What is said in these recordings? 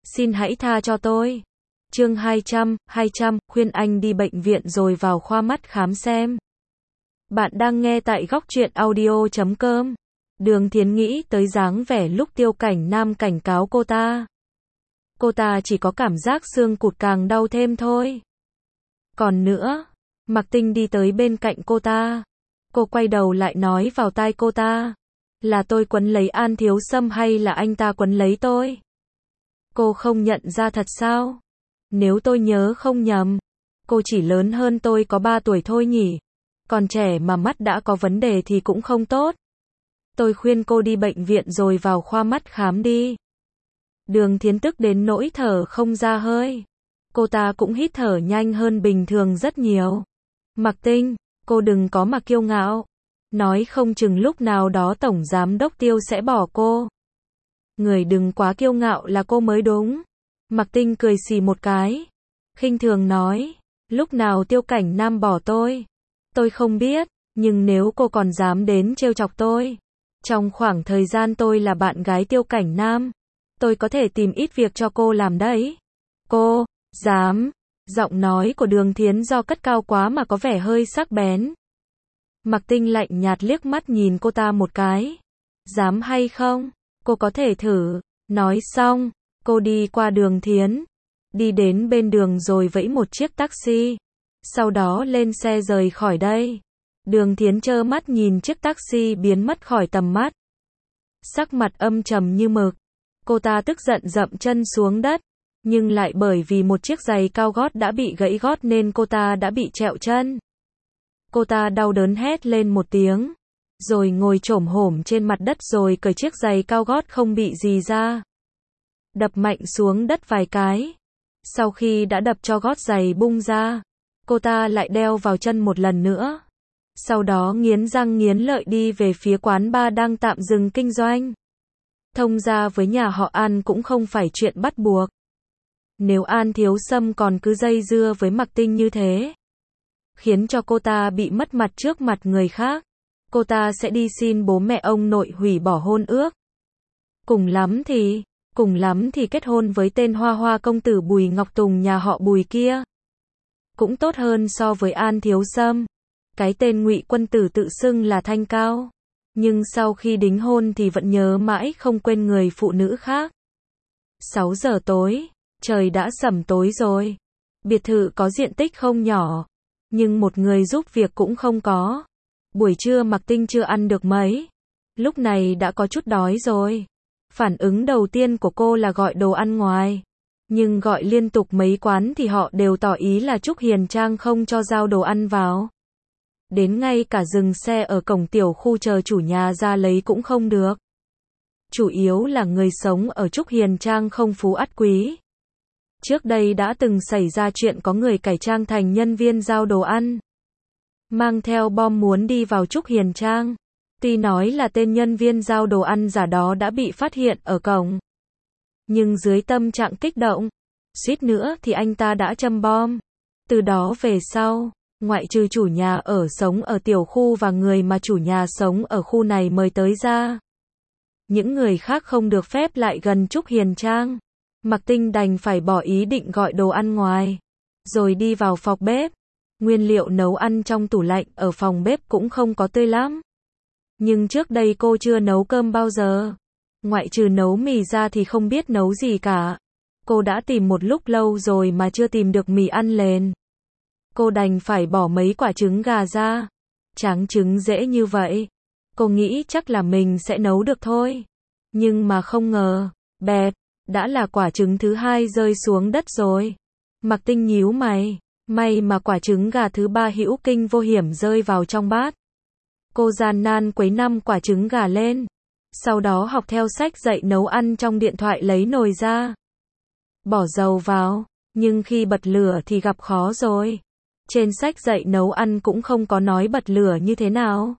Xin hãy tha cho tôi. Chương 200, khuyên anh đi bệnh viện rồi vào khoa mắt khám xem. Bạn đang nghe tại góc truyện audio.com. Đường Thiến nghĩ tới dáng vẻ lúc Tiêu Cảnh Nam cảnh cáo cô ta. Cô ta chỉ có cảm giác xương cụt càng đau thêm thôi. Còn nữa, Mạc Tinh đi tới bên cạnh cô ta. Cô quay đầu lại nói vào tai cô ta. Là tôi quấn lấy An Thiếu Sâm hay là anh ta quấn lấy tôi? Cô không nhận ra thật sao? Nếu tôi nhớ không nhầm, cô chỉ lớn hơn tôi có 3 tuổi thôi nhỉ? Còn trẻ mà mắt đã có vấn đề thì cũng không tốt. Tôi khuyên cô đi bệnh viện rồi vào khoa mắt khám đi. Đường Thiến tức đến nỗi thở không ra hơi. Cô ta cũng hít thở nhanh hơn bình thường rất nhiều. Mạc Tinh, cô đừng có mà kiêu ngạo. Nói không chừng lúc nào đó Tổng Giám đốc Tiêu sẽ bỏ cô. Người đừng quá kiêu ngạo là cô mới đúng. Mạc Tinh cười xì một cái. Khinh thường nói, lúc nào Tiêu Cảnh Nam bỏ tôi không biết, nhưng nếu cô còn dám đến trêu chọc tôi. Trong khoảng thời gian tôi là bạn gái Tiêu Cảnh Nam, tôi có thể tìm ít việc cho cô làm đấy. Cô, dám. Giọng nói của Đường Thiến do cất cao quá mà có vẻ hơi sắc bén. Mạc Tinh lạnh nhạt liếc mắt nhìn cô ta một cái. Dám hay không? Cô có thể thử. Nói xong, cô đi qua Đường Thiến. Đi đến bên đường rồi vẫy một chiếc taxi. Sau đó lên xe rời khỏi đây. Đường Thiến trơ mắt nhìn chiếc taxi biến mất khỏi tầm mắt. Sắc mặt âm trầm như mực. Cô ta tức giận dậm chân xuống đất. Nhưng lại bởi vì một chiếc giày cao gót đã bị gãy gót nên cô ta đã bị trẹo chân. Cô ta đau đớn hét lên một tiếng. Rồi ngồi chổm hổm trên mặt đất rồi cởi chiếc giày cao gót không bị gì ra. Đập mạnh xuống đất vài cái. Sau khi đã đập cho gót giày bung ra, cô ta lại đeo vào chân một lần nữa. Sau đó nghiến răng nghiến lợi đi về phía quán bar đang tạm dừng kinh doanh. Thông gia với nhà họ An cũng không phải chuyện bắt buộc. Nếu An Thiếu Sâm còn cứ dây dưa với Mạc Tinh như thế, khiến cho cô ta bị mất mặt trước mặt người khác, cô ta sẽ đi xin bố mẹ ông nội hủy bỏ hôn ước. Cùng lắm thì kết hôn với tên hoa hoa công tử Bùi Ngọc Tùng nhà họ Bùi kia. Cũng tốt hơn so với An Thiếu Sâm. Cái tên Ngụy Quân Tử tự xưng là thanh cao, nhưng sau khi đính hôn thì vẫn nhớ mãi không quên người phụ nữ khác. 6 giờ tối, trời đã sẩm tối rồi. Biệt thự có diện tích không nhỏ, nhưng một người giúp việc cũng không có. Buổi trưa Mạc Tinh chưa ăn được mấy. Lúc này đã có chút đói rồi. Phản ứng đầu tiên của cô là gọi đồ ăn ngoài. Nhưng gọi liên tục mấy quán thì họ đều tỏ ý là Trúc Hiền Trang không cho giao đồ ăn vào. Đến ngay cả dừng xe ở cổng tiểu khu chờ chủ nhà ra lấy cũng không được. Chủ yếu là người sống ở Trúc Hiền Trang không phú ắt quý. Trước đây đã từng xảy ra chuyện có người cải trang thành nhân viên giao đồ ăn, mang theo bom muốn đi vào Trúc Hiền Trang. Tuy nói là tên nhân viên giao đồ ăn giả đó đã bị phát hiện ở cổng, nhưng dưới tâm trạng kích động, suýt nữa thì anh ta đã châm bom. Từ đó về sau, ngoại trừ chủ nhà ở sống ở tiểu khu và người mà chủ nhà sống ở khu này mời tới ra, những người khác không được phép lại gần Trúc Hiền Trang. Mạc Tinh đành phải bỏ ý định gọi đồ ăn ngoài, rồi đi vào phòng bếp. Nguyên liệu nấu ăn trong tủ lạnh ở phòng bếp cũng không có tươi lắm. Nhưng trước đây cô chưa nấu cơm bao giờ. Ngoại trừ nấu mì ra thì không biết nấu gì cả. Cô đã tìm một lúc lâu rồi mà chưa tìm được mì ăn liền. Cô đành phải bỏ mấy quả trứng gà ra. Tráng trứng dễ như vậy. Cô nghĩ chắc là mình sẽ nấu được thôi. Nhưng mà không ngờ, bẹp, đã là quả trứng thứ 2 rơi xuống đất rồi. Mạc Tinh nhíu mày. May mà quả trứng gà thứ 3 hữu kinh vô hiểm rơi vào trong bát. Cô gian nan quấy 5 quả trứng gà lên. Sau đó học theo sách dạy nấu ăn trong điện thoại lấy nồi ra. Bỏ dầu vào, nhưng khi bật lửa thì gặp khó rồi. Trên sách dạy nấu ăn cũng không có nói bật lửa như thế nào.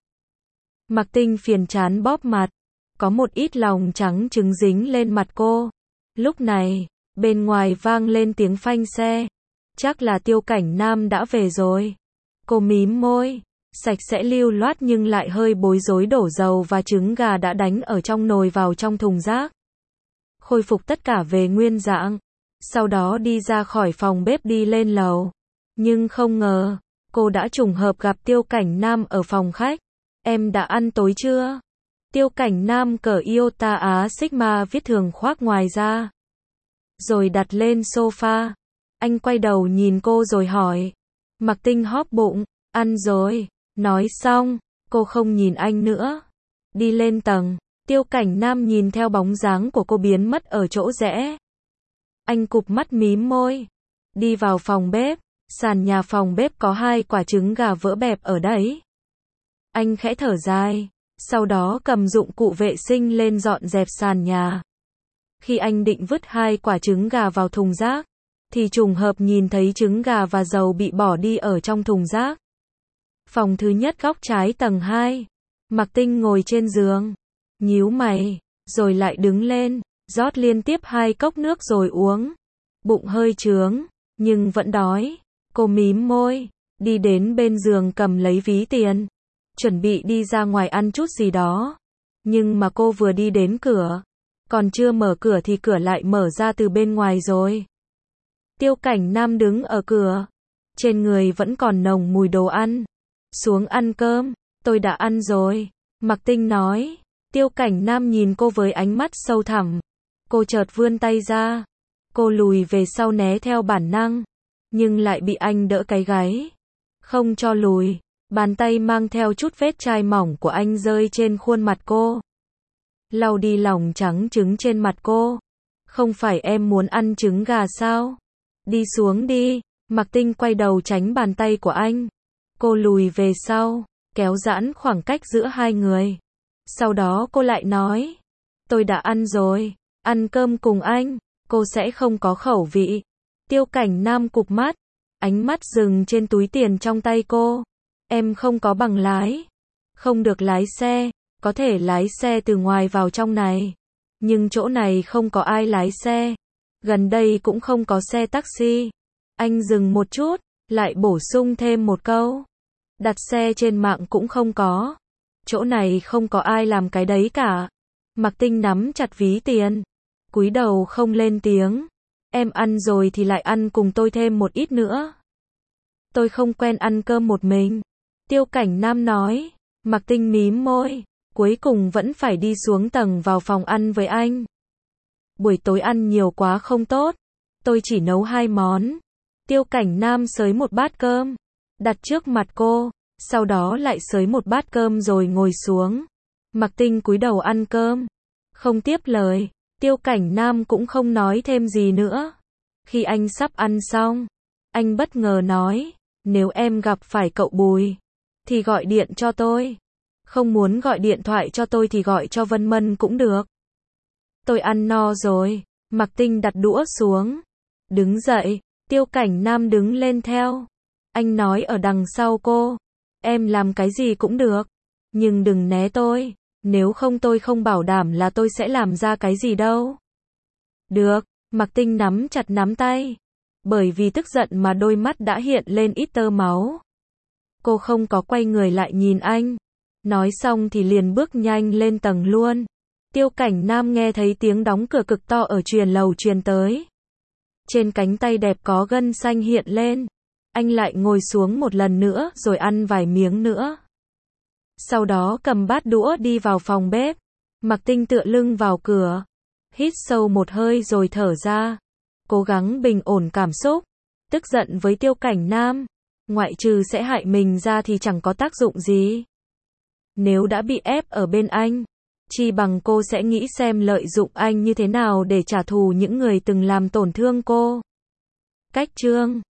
Mạc Tinh phiền chán bóp mặt. Có một ít lòng trắng trứng dính lên mặt cô. Lúc này, bên ngoài vang lên tiếng phanh xe. Chắc là Tiêu Cảnh Nam đã về rồi. Cô mím môi, sạch sẽ lưu loát nhưng lại hơi bối rối đổ dầu và trứng gà đã đánh ở trong nồi vào trong thùng rác. khôi phục tất cả về nguyên dạng. Sau đó đi ra khỏi phòng bếp đi lên lầu. Nhưng không ngờ, cô đã trùng hợp gặp Tiêu Cảnh Nam ở phòng khách. Em đã ăn tối chưa? Tiêu Cảnh Nam cởi Iota Á Sigma viết thường khoác ngoài ra. Rồi đặt lên sofa. Anh quay đầu nhìn cô rồi hỏi. Mạc Tinh hóp bụng. Ăn rồi. Nói xong, cô không nhìn anh nữa. Đi lên tầng. Tiêu Cảnh Nam nhìn theo bóng dáng của cô biến mất ở chỗ rẽ. Anh cụp mắt mím môi. Đi vào phòng bếp. Sàn nhà phòng bếp có 2 quả trứng gà vỡ bẹp ở đấy. Anh khẽ thở dài. Sau đó cầm dụng cụ vệ sinh lên dọn dẹp sàn nhà. Khi anh định vứt 2 quả trứng gà vào thùng rác, thì trùng hợp nhìn thấy trứng gà và dầu bị bỏ đi ở trong thùng rác. Phòng thứ nhất góc trái tầng 2. Mạc Tinh ngồi trên giường. Nhíu mày. Rồi lại đứng lên. Rót liên tiếp 2 cốc nước rồi uống. Bụng hơi trướng. Nhưng vẫn đói. Cô mím môi. Đi đến bên giường cầm lấy ví tiền. Chuẩn bị đi ra ngoài ăn chút gì đó. Nhưng mà cô vừa đi đến cửa. Còn chưa mở cửa thì cửa lại mở ra từ bên ngoài rồi. Tiêu Cảnh Nam đứng ở cửa. Trên người vẫn còn nồng mùi đồ ăn. Xuống ăn cơm. Tôi đã ăn rồi. Mạc Tinh nói. Tiêu Cảnh Nam nhìn cô với ánh mắt sâu thẳm. Cô chợt vươn tay ra. Cô lùi về sau né theo bản năng. Nhưng lại bị anh đỡ cái gáy. Không cho lùi. Bàn tay mang theo chút vết chai mỏng của anh rơi trên khuôn mặt cô. Lau đi lòng trắng trứng trên mặt cô. Không phải em muốn ăn trứng gà sao? Đi xuống đi. Mạc Tinh quay đầu tránh bàn tay của anh. Cô lùi về sau, kéo giãn khoảng cách giữa hai người. Sau đó cô lại nói. Tôi đã ăn rồi. Ăn cơm cùng anh. Cô sẽ không có khẩu vị. Tiêu Cảnh Nam cụp mắt. Ánh mắt dừng trên túi tiền trong tay cô. Em không có bằng lái. Không được lái xe. Có thể lái xe từ ngoài vào trong này. Nhưng chỗ này không có ai lái xe. Gần đây cũng không có xe taxi. Anh dừng một chút, lại bổ sung thêm một câu. Đặt xe trên mạng cũng không có. Chỗ này không có ai làm cái đấy cả. Mạc Tinh nắm chặt ví tiền. Cúi đầu không lên tiếng. Em ăn rồi thì lại ăn cùng tôi thêm một ít nữa. Tôi không quen ăn cơm một mình. Tiêu Cảnh Nam nói. Mạc Tinh mím môi. Cuối cùng vẫn phải đi xuống tầng vào phòng ăn với anh. Buổi tối ăn nhiều quá không tốt. Tôi chỉ nấu 2 món. Tiêu Cảnh Nam xới một bát cơm. Đặt trước mặt cô. Sau đó lại xới một bát cơm rồi ngồi xuống. Mạc Tinh cúi đầu ăn cơm. Không tiếp lời. Tiêu Cảnh Nam cũng không nói thêm gì nữa. Khi anh sắp ăn xong, anh bất ngờ nói. Nếu em gặp phải cậu Bùi, thì gọi điện cho tôi. Không muốn gọi điện thoại cho tôi thì gọi cho Vân Mân cũng được. Tôi ăn no rồi. Mạc Tinh đặt đũa xuống. Đứng dậy. Tiêu Cảnh Nam đứng lên theo. Anh nói ở đằng sau cô. Em làm cái gì cũng được. Nhưng đừng né tôi. Nếu không tôi không bảo đảm là tôi sẽ làm ra cái gì đâu. Được. Mạc Tinh nắm chặt nắm tay. Bởi vì tức giận mà đôi mắt đã hiện lên ít tơ máu. Cô không có quay người lại nhìn anh. Nói xong thì liền bước nhanh lên tầng luôn. Tiêu Cảnh Nam nghe thấy tiếng đóng cửa cực to ở truyền lầu truyền tới. Trên cánh tay đẹp có gân xanh hiện lên. Anh lại ngồi xuống một lần nữa rồi ăn vài miếng nữa. Sau đó cầm bát đũa đi vào phòng bếp. Mạc Tinh tựa lưng vào cửa. Hít sâu một hơi rồi thở ra. Cố gắng bình ổn cảm xúc. Tức giận với Tiêu Cảnh Nam. Ngoại trừ sẽ hại mình ra thì chẳng có tác dụng gì. Nếu đã bị ép ở bên anh, chi bằng cô sẽ nghĩ xem lợi dụng anh như thế nào để trả thù những người từng làm tổn thương cô. Cách chương